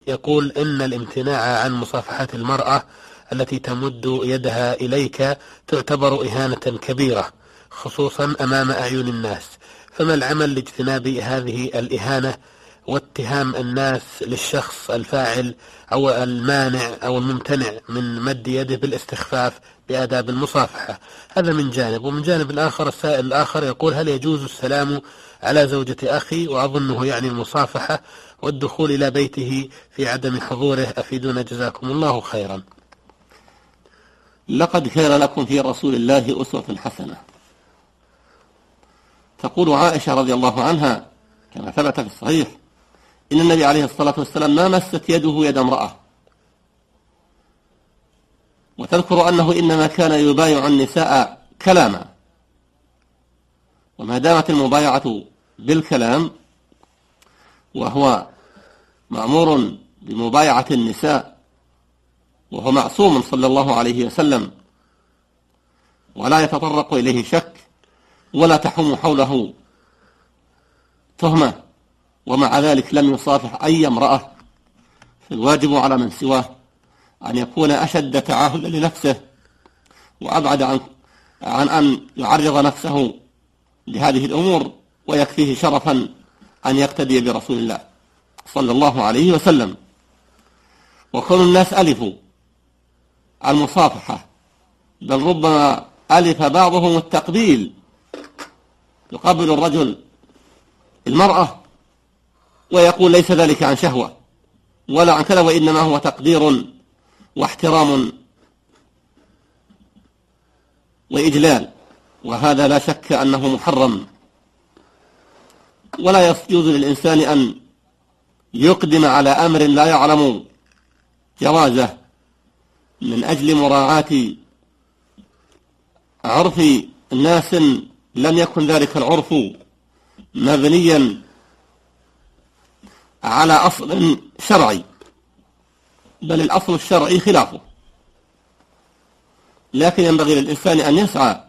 يقول إن الامتناع عن مصافحة المرأة التي تمد يدها إليك تعتبر إهانة كبيرة خصوصا أمام أعين الناس، فما العمل لاجتناب هذه الإهانة واتهام الناس للشخص الفاعل أو المانع أو الممتنع من مد يده بالاستخفاف بآداب المصافحة؟ هذا من جانب. ومن جانب الآخر السائل الآخر يقول: هل يجوز السلام على زوجة أخي، وأظنه يعني المصافحة، والدخول إلى بيته في عدم حضوره؟ أفيدونا جزاكم الله خيرا. لقد كان لكم في رسول الله أسوة حسنة. تقول عائشة رضي الله عنها كما ثبت في الصحيح إن النبي عليه الصلاة والسلام ما مست يده يد امرأة، وتذكر أنه إنما كان يبايع النساء كلاما، وما دامت المبايعة بالكلام وهو مأمور بمبايعة النساء وهو معصوم صلى الله عليه وسلم ولا يتطرق إليه شك ولا تحوم حوله تهمة، ومع ذلك لم يصافح أي امرأة، فالواجب على من سواه أن يكون أشد تعاهدا لنفسه وأبعد عن أن يعرض نفسه لهذه الأمور، ويكفيه شرفا أن يقتدي برسول الله صلى الله عليه وسلم. وكل الناس ألفوا المصافحة، بل ربما ألف بعضهم التقبيل، يقبل الرجل المرأة ويقول ليس ذلك عن شهوة ولا عن كذا، وإنما هو تقدير واحترام وإجلال، وهذا لا شك أنه محرم. ولا يجوز للإنسان أن يقدم على أمر لا يعلم جوازه من أجل مراعاة عرف الناس لم يكن ذلك العرف مبنيا على أصل شرعي، بل الأصل الشرعي خلافه. لكن ينبغي للإنسان أن يسعى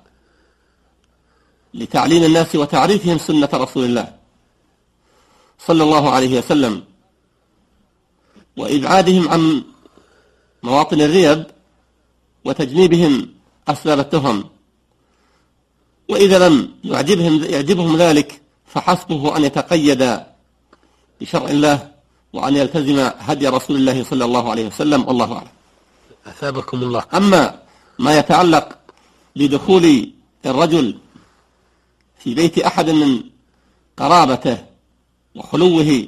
لتعليم الناس وتعريفهم سنة رسول الله صلى الله عليه وسلم، وإبعادهم عن مواطن الريب وتجنيبهم أسباب التهم. وإذا لم يعجبهم ذلك فحسبه أن يتقيد بشرع الله وأن يلتزم هدي رسول الله صلى الله عليه وسلم، والله أعلم. أثابكم الله. أما ما يتعلق بدخول الرجل في بيت أحد من قرابته وخلوه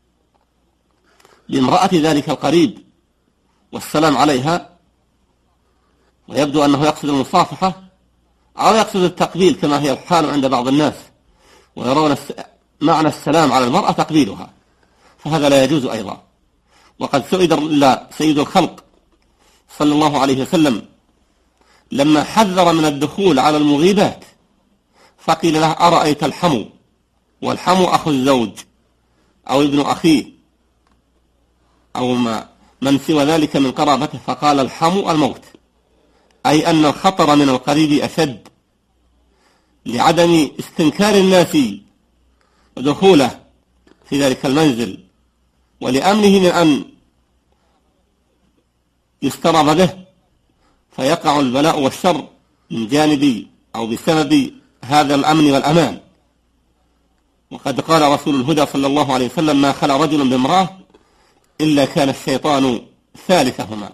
بامرأة ذلك القريب والسلام عليها، ويبدو أنه يقصد المصافحة أو يقصد التقبيل كما هي الحال عند بعض الناس، ويرون معنى السلام على المرأة تقبيلها، فهذا لا يجوز أيضا. وقد سئل سيد الخلق صلى الله عليه وسلم لما حذر من الدخول على المغيبات فقيل له: أرأيت الحمو؟ والحمو أخو الزوج أو ابن أخيه أو من سوى ذلك من قرابته، فقال: الحمو الموت، أي أن الخطر من القريب أشد لعدم استنكار الناس دخوله في ذلك المنزل ولأمنه من أن يسترب به فيقع البلاء والشر من جانب أو بسبب هذا الأمن والأمان. وقد قال رسول الهدى صلى الله عليه وسلم: ما خلا رجل بامرأة إلا كان الشيطان ثالثهما،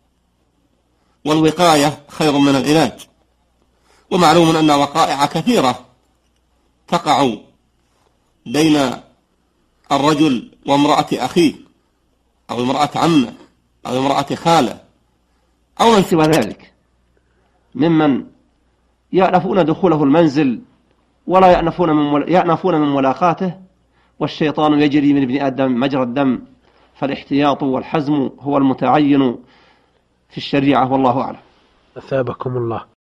والوقاية خير من العلاج. ومعلوم أن وقائع كثيرة تقع بين الرجل وامرأة أخيه أو امرأة عمه أو امرأة خاله أو من سوى ذلك ممن يأنفون دخوله المنزل ولا يأنفون من ملاقاته، والشيطان يجري من ابن آدم مجرى الدم، فالاحتياط والحزم هو المتعين في الشريعة، والله أعلم. أثابكم الله.